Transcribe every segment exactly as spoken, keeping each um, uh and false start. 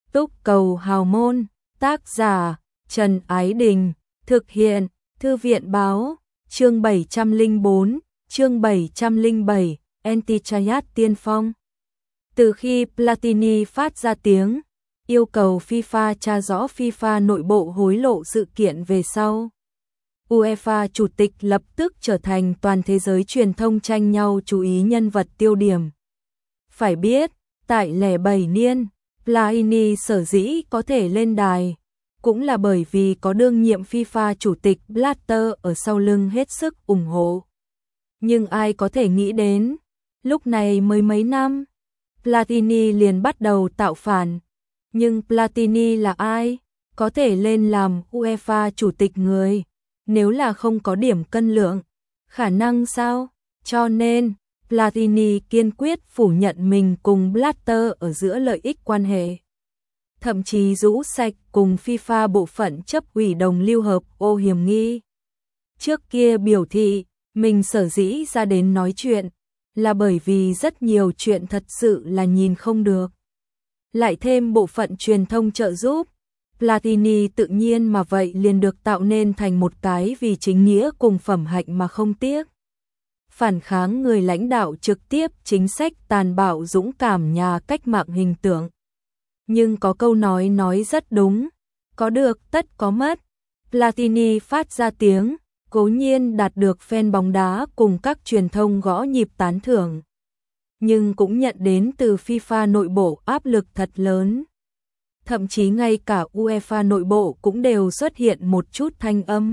Túc Cầu Hào Môn, tác giả Trần Ái Đình, thực hiện Thư viện Báo, chương bảy trăm lẻ bốn, chương bảy trăm lẻ bảy, Anti-Triad tiên phong. Từ khi Platini phát ra tiếng yêu cầu FIFA tra rõ FIFA nội bộ hối lộ sự kiện về sau, UEFA chủ tịch lập tức trở thành toàn thế giới truyền thông tranh nhau chú ý nhân vật tiêu điểm. Phải biết, tại lẻ bảy niên, Platini sở dĩ có thể lên đài, cũng là bởi vì có đương nhiệm FIFA chủ tịch Blatter ở sau lưng hết sức ủng hộ. Nhưng ai có thể nghĩ đến, lúc này mới mấy năm, Platini liền bắt đầu tạo phản. Nhưng Platini là ai? Có thể lên làm UEFA chủ tịch người, nếu là không có điểm cân lượng, khả năng sao? Cho nên, Platini kiên quyết phủ nhận mình cùng Blatter ở giữa lợi ích quan hệ. Thậm chí rũ sạch cùng FIFA bộ phận chấp ủy đồng lưu hợp ô hiểm nghi. Trước kia biểu thị, mình sở dĩ ra đến nói chuyện, là bởi vì rất nhiều chuyện thật sự là nhìn không được. Lại thêm bộ phận truyền thông trợ giúp, Platini tự nhiên mà vậy liền được tạo nên thành một cái vì chính nghĩa cùng phẩm hạnh mà không tiếc phản kháng người lãnh đạo trực tiếp chính sách tàn bạo dũng cảm nhà cách mạng hình tượng. Nhưng có câu nói nói rất đúng, có được tất có mất. Platini phát ra tiếng, cố nhiên đạt được fan bóng đá cùng các truyền thông gõ nhịp tán thưởng, nhưng cũng nhận đến từ FIFA nội bộ áp lực thật lớn. Thậm chí ngay cả UEFA nội bộ cũng đều xuất hiện một chút thanh âm.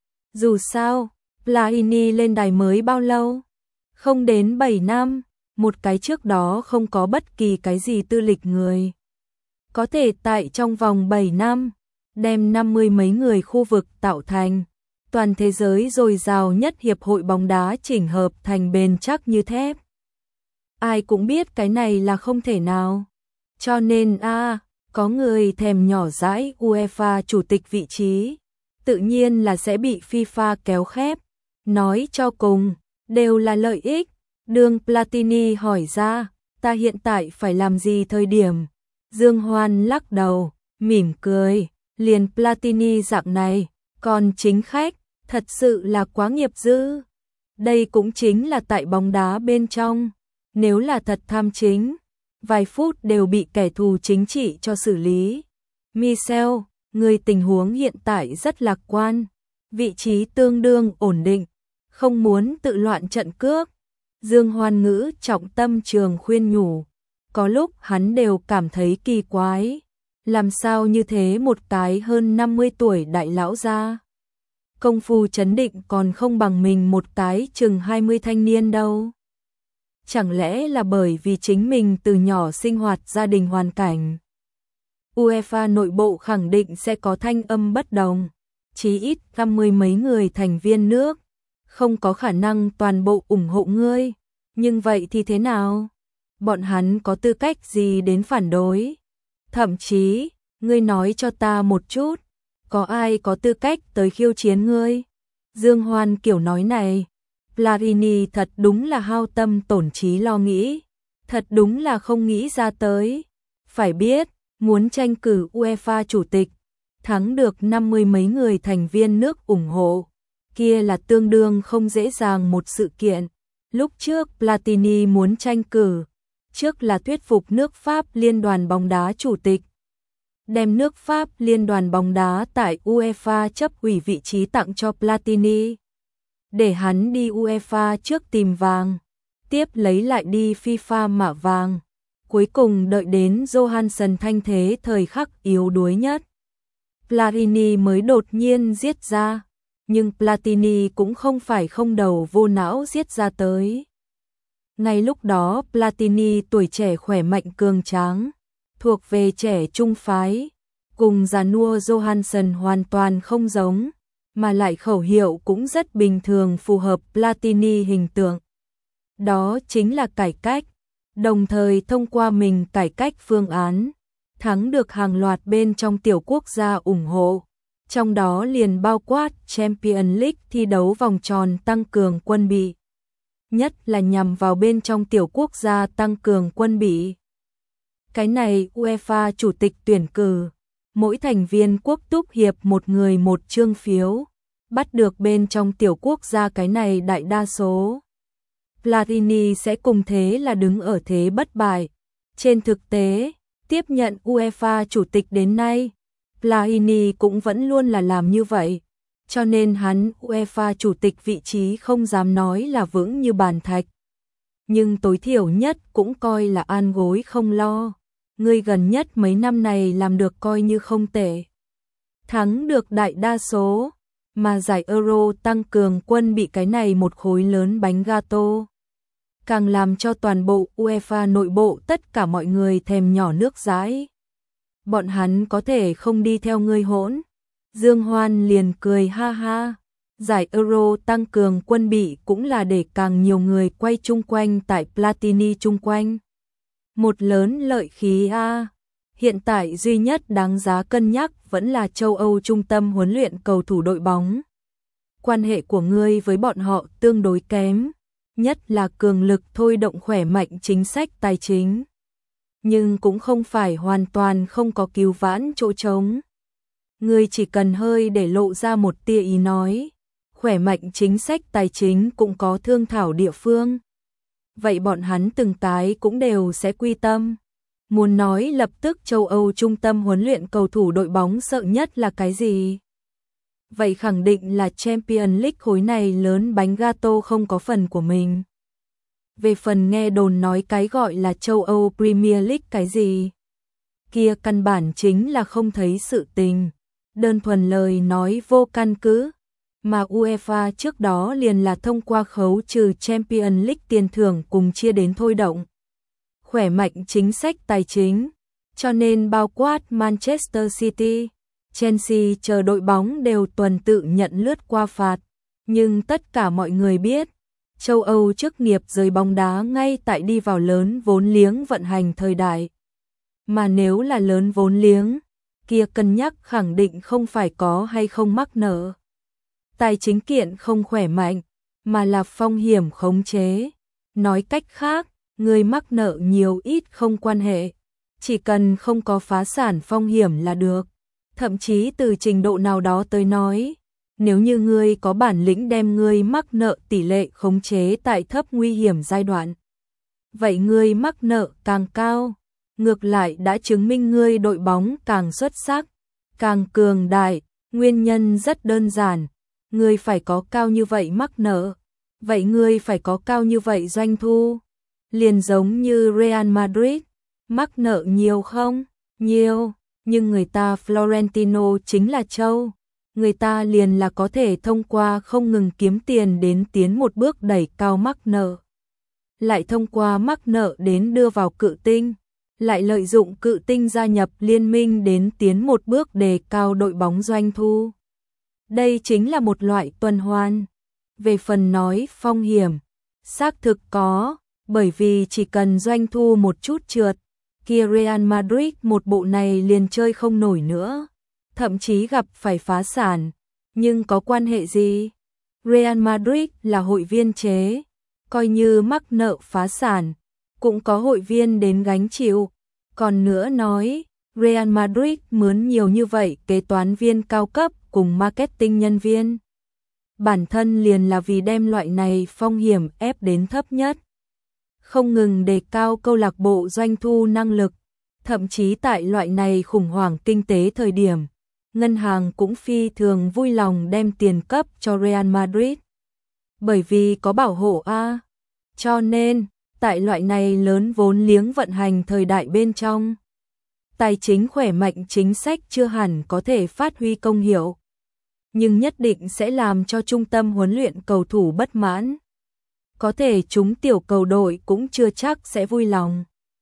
Dù sao, Platini lên đài mới bao lâu? Không đến bảy năm, một cái trước đó không có bất kỳ cái gì tư lịch người. Có thể tại trong vòng bảy năm, đem năm mươi mấy người khu vực tạo thành, toàn thế giới dồi dào nhất hiệp hội bóng đá chỉnh hợp thành bền chắc như thép. Ai cũng biết cái này là không thể nào. Cho nên a à, có người thèm nhỏ dãi UEFA chủ tịch vị trí, tự nhiên là sẽ bị FIFA kéo khép. Nói cho cùng, đều là lợi ích. Đường Platini hỏi ra, ta hiện tại phải làm gì thời điểm? Dương Hoan lắc đầu, mỉm cười, liền Platini dạng này, còn chính khách, thật sự là quá nghiệp dư. Đây cũng chính là tại bóng đá bên trong, nếu là thật tham chính, vài phút đều bị kẻ thù chính trị cho xử lý. Michel, người tình huống hiện tại rất lạc quan, vị trí tương đương ổn định, không muốn tự loạn trận cước. Dương Hoan Ngữ trọng tâm trường khuyên nhủ, có lúc hắn đều cảm thấy kỳ quái, làm sao như thế một cái hơn năm mươi tuổi đại lão ra. Công phu chấn định còn không bằng mình một cái chừng hai mươi thanh niên đâu. Chẳng lẽ là bởi vì chính mình từ nhỏ sinh hoạt gia đình hoàn cảnh. UEFA nội bộ khẳng định sẽ có thanh âm bất đồng, chí ít năm mươi mấy người thành viên nước, không có khả năng toàn bộ ủng hộ ngươi, nhưng vậy thì thế nào? Bọn hắn có tư cách gì đến phản đối? Thậm chí, ngươi nói cho ta một chút, có ai có tư cách tới khiêu chiến ngươi? Dương Hoan kiểu nói này, Platini thật đúng là hao tâm tổn trí lo nghĩ, thật đúng là không nghĩ ra tới. Phải biết, muốn tranh cử UEFA chủ tịch, thắng được năm mươi mấy người thành viên nước ủng hộ, kia là tương đương không dễ dàng một sự kiện. Lúc trước Platini muốn tranh cử, trước là thuyết phục nước Pháp liên đoàn bóng đá chủ tịch, đem nước Pháp liên đoàn bóng đá tại UEFA chấp ủy vị trí tặng cho Platini, để hắn đi UEFA trước tìm vàng, tiếp lấy lại đi FIFA mạ vàng, cuối cùng đợi đến Johansson thanh thế thời khắc yếu đuối nhất, Platini mới đột nhiên giết ra. Nhưng Platini cũng không phải không đầu vô não giết ra tới. Ngay lúc đó Platini tuổi trẻ khỏe mạnh cường tráng, thuộc về trẻ trung phái, cùng già nua Johansson hoàn toàn không giống, mà lại khẩu hiệu cũng rất bình thường phù hợp Platini hình tượng. Đó chính là cải cách, đồng thời thông qua mình cải cách phương án, thắng được hàng loạt bên trong tiểu quốc gia ủng hộ. Trong đó liền bao quát Champions League thi đấu vòng tròn tăng cường quân bị. Nhất là nhằm vào bên trong tiểu quốc gia tăng cường quân bị. Cái này UEFA chủ tịch tuyển cử, mỗi thành viên quốc túc hiệp một người một chương phiếu, bắt được bên trong tiểu quốc gia cái này đại đa số. Platini sẽ cùng thế là đứng ở thế bất bại. Trên thực tế, tiếp nhận UEFA chủ tịch đến nay, Platini cũng vẫn luôn là làm như vậy, cho nên hắn UEFA chủ tịch vị trí không dám nói là vững như bàn thạch. Nhưng tối thiểu nhất cũng coi là an gối không lo. Người gần nhất mấy năm này làm được coi như không tệ. Thắng được đại đa số, mà giải Euro tăng cường quân bị cái này một khối lớn bánh gato. Càng làm cho toàn bộ UEFA nội bộ tất cả mọi người thèm nhỏ nước dãi. Bọn hắn có thể không đi theo ngươi hỗn. Dương Hoan liền cười ha ha. Giải Euro tăng cường quân bị cũng là để càng nhiều người quay chung quanh tại Platini chung quanh. Một lớn lợi khí a. Hiện tại duy nhất đáng giá cân nhắc vẫn là châu Âu trung tâm huấn luyện cầu thủ đội bóng. Quan hệ của ngươi với bọn họ tương đối kém, nhất là cường lực thôi động khỏe mạnh chính sách tài chính. Nhưng cũng không phải hoàn toàn không có cứu vãn chỗ trống. Ngươi chỉ cần hơi để lộ ra một tia ý nói, khỏe mạnh chính sách tài chính cũng có thương thảo địa phương. Vậy bọn hắn từng cái cũng đều sẽ quy tâm. Muốn nói lập tức châu Âu trung tâm huấn luyện cầu thủ đội bóng sợ nhất là cái gì? Vậy khẳng định là Champions League khối này lớn bánh gato không có phần của mình. Về phần nghe đồn nói cái gọi là châu Âu Premier League cái gì? Kia căn bản chính là không thấy sự tình. Đơn thuần lời nói vô căn cứ. Mà UEFA trước đó liền là thông qua khấu trừ Champions League tiền thưởng cùng chia đến thôi động. Khỏe mạnh chính sách tài chính, cho nên bao quát Manchester City, Chelsea chờ đội bóng đều tuần tự nhận lướt qua phạt. Nhưng tất cả mọi người biết, châu Âu chức nghiệp giới bóng đá ngay tại đi vào lớn vốn liếng vận hành thời đại. Mà nếu là lớn vốn liếng, kia cân nhắc khẳng định không phải có hay không mắc nợ. Tài chính kiện không khỏe mạnh, mà là phong hiểm khống chế. Nói cách khác, người mắc nợ nhiều ít không quan hệ, chỉ cần không có phá sản phong hiểm là được. Thậm chí từ trình độ nào đó tới nói, nếu như ngươi có bản lĩnh đem ngươi mắc nợ tỷ lệ khống chế tại thấp nguy hiểm giai đoạn, vậy ngươi mắc nợ càng cao, ngược lại đã chứng minh ngươi đội bóng càng xuất sắc, càng cường đại. Nguyên nhân rất đơn giản, ngươi phải có cao như vậy mắc nợ, vậy ngươi phải có cao như vậy doanh thu. Liền giống như Real Madrid, mắc nợ nhiều không? Nhiều, nhưng người ta Florentino chính là châu. Người ta liền là có thể thông qua không ngừng kiếm tiền đến tiến một bước đẩy cao mắc nợ. Lại thông qua mắc nợ đến đưa vào cự tinh. Lại lợi dụng cự tinh gia nhập liên minh đến tiến một bước đề cao đội bóng doanh thu. Đây chính là một loại tuần hoàn. Về phần nói phong hiểm, xác thực có. Bởi vì chỉ cần doanh thu một chút trượt, kia Real Madrid một bộ này liền chơi không nổi nữa, thậm chí gặp phải phá sản. Nhưng có quan hệ gì? Real Madrid là hội viên chế, coi như mắc nợ phá sản, cũng có hội viên đến gánh chịu. Còn nữa nói, Real Madrid mướn nhiều như vậy kế toán viên cao cấp cùng marketing nhân viên. Bản thân liền là vì đem loại này phong hiểm ép đến thấp nhất. Không ngừng đề cao câu lạc bộ doanh thu năng lực, thậm chí tại loại này khủng hoảng kinh tế thời điểm, ngân hàng cũng phi thường vui lòng đem tiền cấp cho Real Madrid. Bởi vì có bảo hộ a. Cho nên, tại loại này lớn vốn liếng vận hành thời đại bên trong, tài chính khỏe mạnh chính sách chưa hẳn có thể phát huy công hiệu, nhưng nhất định sẽ làm cho trung tâm huấn luyện cầu thủ bất mãn. Có thể chúng tiểu cầu đội cũng chưa chắc sẽ vui lòng.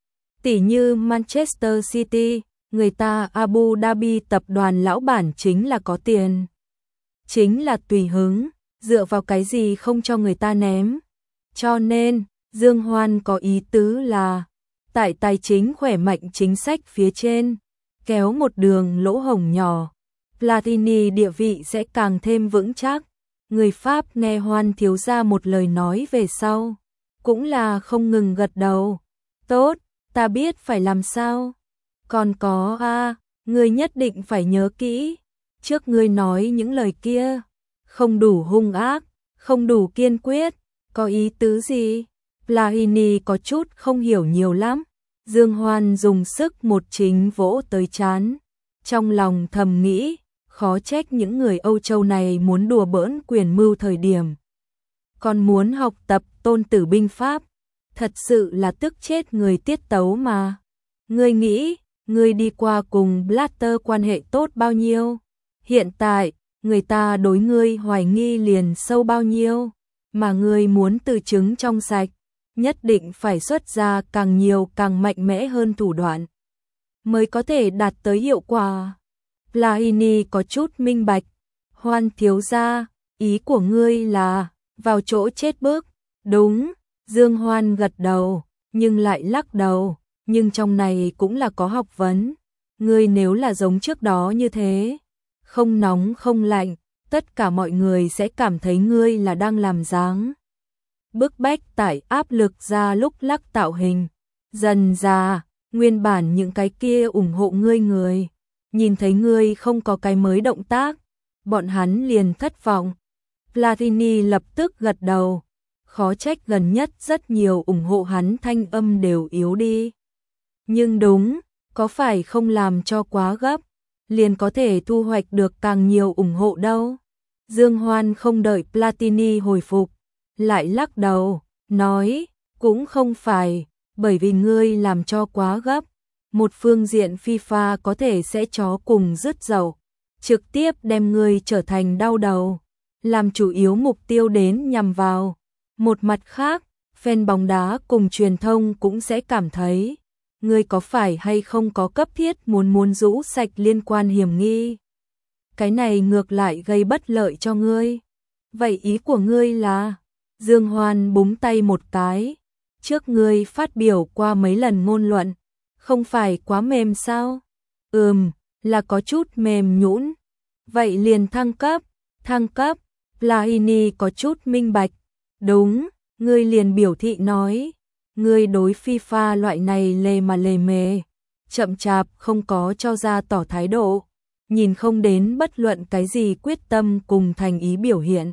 Tỷ như Manchester City, người ta Abu Dhabi tập đoàn lão bản chính là có tiền. Chính là tùy hứng, dựa vào cái gì không cho người ta ném. Cho nên, Dương Hoan có ý tứ là, tại tài chính khỏe mạnh chính sách phía trên, kéo một đường lỗ hổng nhỏ, Platini địa vị sẽ càng thêm vững chắc. Người Pháp nghe Hoan thiếu gia một lời nói về sau, cũng là không ngừng gật đầu. Tốt, ta biết phải làm sao. Còn có a, ngươi nhất định phải nhớ kỹ, trước ngươi nói những lời kia, không đủ hung ác, không đủ kiên quyết, có ý tứ gì? Plahini có chút không hiểu nhiều lắm. Dương Hoan dùng sức một chính vỗ tới trán, trong lòng thầm nghĩ, khó trách những người Âu Châu này muốn đùa bỡn quyền mưu thời điểm. Còn muốn học tập Tôn Tử binh pháp, thật sự là tức chết người tiết tấu mà. Ngươi nghĩ, ngươi đi qua cùng Blatter quan hệ tốt bao nhiêu? Hiện tại, người ta đối ngươi hoài nghi liền sâu bao nhiêu? Mà ngươi muốn từ trứng trong sạch, nhất định phải xuất ra càng nhiều càng mạnh mẽ hơn thủ đoạn, mới có thể đạt tới hiệu quả. Plahini có chút minh bạch. Hoan thiếu gia, ý của ngươi là vào chỗ chết bước. Đúng, Dương Hoan gật đầu, nhưng lại lắc đầu, nhưng trong này cũng là có học vấn. Ngươi nếu là giống trước đó như thế, không nóng không lạnh, tất cả mọi người sẽ cảm thấy ngươi là đang làm dáng bức bách tải áp lực ra lúc lắc tạo hình. Dần ra, nguyên bản những cái kia ủng hộ ngươi người, nhìn thấy ngươi không có cái mới động tác, bọn hắn liền thất vọng. Platini lập tức gật đầu, khó trách gần nhất rất nhiều ủng hộ hắn thanh âm đều yếu đi. Nhưng đúng, có phải không làm cho quá gấp, liền có thể thu hoạch được càng nhiều ủng hộ đâu. Dương Hoan không đợi Platini hồi phục, lại lắc đầu, nói, cũng không phải, bởi vì ngươi làm cho quá gấp. Một phương diện FIFA có thể sẽ chó cùng rứt dầu, trực tiếp đem ngươi trở thành đau đầu, làm chủ yếu mục tiêu đến nhằm vào. Một mặt khác, fan bóng đá cùng truyền thông cũng sẽ cảm thấy, ngươi có phải hay không có cấp thiết muốn muốn rũ sạch liên quan hiểm nghi. Cái này ngược lại gây bất lợi cho ngươi. Vậy ý của ngươi là? Dương Hoan búng tay một cái, trước ngươi phát biểu qua mấy lần ngôn luận, không phải quá mềm sao? Ừm, là có chút mềm nhũn. Vậy liền thăng cấp, thăng cấp. Plahini có chút minh bạch. Đúng, ngươi liền biểu thị nói, ngươi đối FIFA loại này lề mà lề mề, chậm chạp không có cho ra tỏ thái độ, nhìn không đến bất luận cái gì quyết tâm cùng thành ý biểu hiện.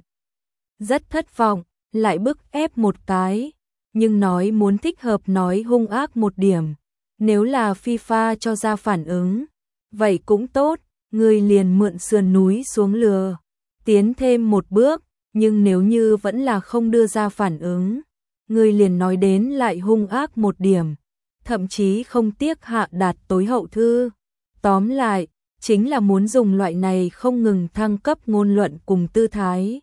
Rất thất vọng, lại bức ép một cái, nhưng nói muốn thích hợp nói hung ác một điểm. Nếu là FIFA cho ra phản ứng, vậy cũng tốt, ngươi liền mượn sườn núi xuống lừa, tiến thêm một bước, nhưng nếu như vẫn là không đưa ra phản ứng, ngươi liền nói đến lại hung ác một điểm, thậm chí không tiếc hạ đạt tối hậu thư. Tóm lại, chính là muốn dùng loại này không ngừng thăng cấp ngôn luận cùng tư thái,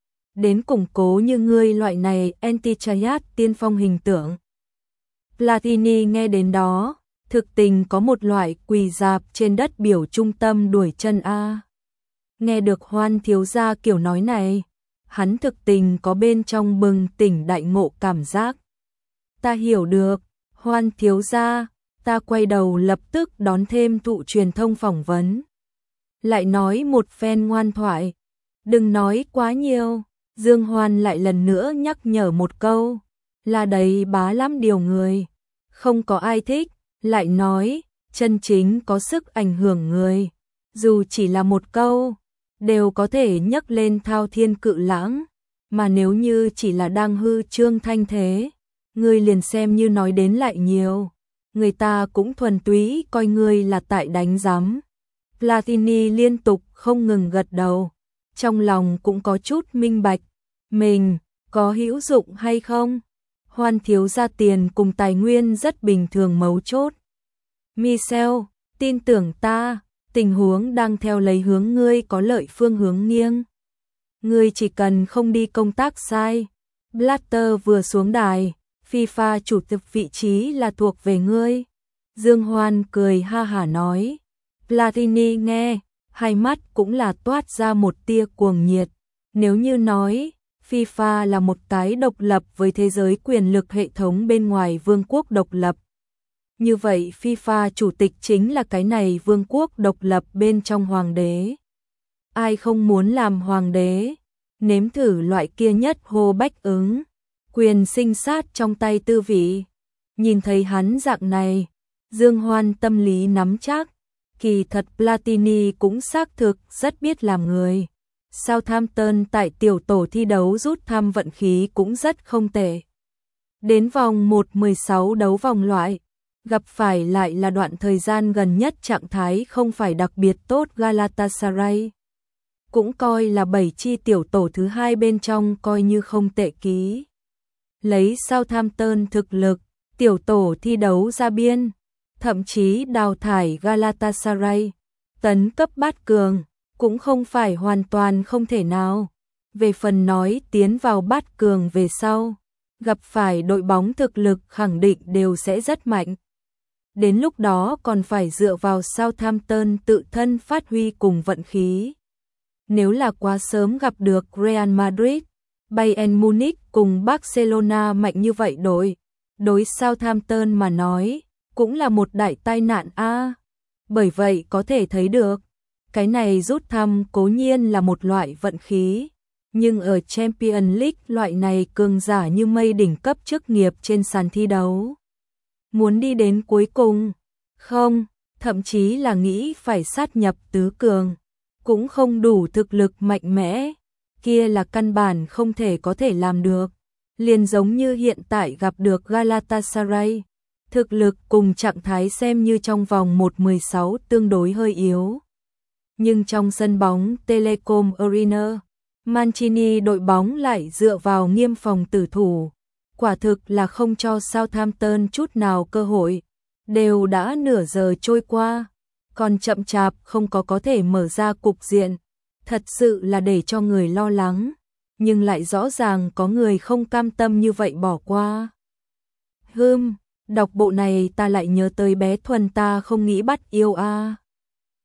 đến củng cố như ngươi loại này anti-triad tiên phong hình tượng. Platini nghe đến đó, thực tình có một loại quỳ dạp trên đất biểu trung tâm đuổi chân A. Nghe được Hoan thiếu gia kiểu nói này, hắn thực tình có bên trong bừng tỉnh đại ngộ cảm giác. Ta hiểu được, Hoan thiếu gia, ta quay đầu lập tức đón thêm thụ truyền thông phỏng vấn. Lại nói một phen ngoan thoại, đừng nói quá nhiều. Dương Hoan lại lần nữa nhắc nhở một câu, là đầy bá lắm điều người, không có ai thích. Lại nói, chân chính có sức ảnh hưởng người, dù chỉ là một câu, đều có thể nhấc lên thao thiên cự lãng, mà nếu như chỉ là đang hư trương thanh thế, người liền xem như nói đến lại nhiều, người ta cũng thuần túy coi người là tại đánh giám. Platini liên tục không ngừng gật đầu, trong lòng cũng có chút minh bạch, mình có hữu dụng hay không? Hoan thiếu gia tiền cùng tài nguyên rất bình thường mấu chốt. Michel, tin tưởng ta, tình huống đang theo lấy hướng ngươi có lợi phương hướng nghiêng. Ngươi chỉ cần không đi công tác sai. Blatter vừa xuống đài, FIFA chủ tịch vị trí là thuộc về ngươi. Dương Hoan cười ha hả nói. Platini nghe, hai mắt cũng là toát ra một tia cuồng nhiệt. Nếu như nói, FIFA là một cái độc lập với thế giới quyền lực hệ thống bên ngoài vương quốc độc lập. Như vậy FIFA chủ tịch chính là cái này vương quốc độc lập bên trong hoàng đế. Ai không muốn làm hoàng đế, nếm thử loại kia nhất hô bách ứng, quyền sinh sát trong tay tư vị. Nhìn thấy hắn dạng này, Dương Hoan tâm lý nắm chắc, kỳ thật Platini cũng xác thực rất biết làm người. Southampton tại tiểu tổ thi đấu rút thăm vận khí cũng rất không tệ. Đến vòng một mười sáu đấu vòng loại, gặp phải lại là đoạn thời gian gần nhất trạng thái không phải đặc biệt tốt Galatasaray. Cũng coi là bảy chi tiểu tổ thứ hai bên trong coi như không tệ ký. Lấy Southampton thực lực, tiểu tổ thi đấu ra biên, thậm chí đào thải Galatasaray, tấn cấp bát cường, cũng không phải hoàn toàn không thể nào. Về phần nói tiến vào bát cường về sau, gặp phải đội bóng thực lực khẳng định đều sẽ rất mạnh. Đến lúc đó còn phải dựa vào Southampton tự thân phát huy cùng vận khí. Nếu là quá sớm gặp được Real Madrid, Bayern Munich cùng Barcelona mạnh như vậy đội, đối Southampton mà nói, cũng là một đại tai nạn a. Bởi vậy có thể thấy được, cái này rút thăm cố nhiên là một loại vận khí, nhưng ở Champions League loại này cường giả như mây đỉnh cấp chức nghiệp trên sàn thi đấu. Muốn đi đến cuối cùng, không, thậm chí là nghĩ phải sát nhập tứ cường, cũng không đủ thực lực mạnh mẽ, kia là căn bản không thể có thể làm được. Liền giống như hiện tại gặp được Galatasaray, thực lực cùng trạng thái xem như trong vòng một mười sáu tương đối hơi yếu. Nhưng trong sân bóng Telecom Arena, Mancini đội bóng lại dựa vào nghiêm phòng tử thủ, quả thực là không cho Southampton chút nào cơ hội. Đều đã nửa giờ trôi qua, còn chậm chạp không có có thể mở ra cục diện, thật sự là để cho người lo lắng, nhưng lại rõ ràng có người không cam tâm như vậy bỏ qua. Hừm, đọc bộ này ta lại nhớ tới bé Thuần ta không nghĩ bắt yêu a.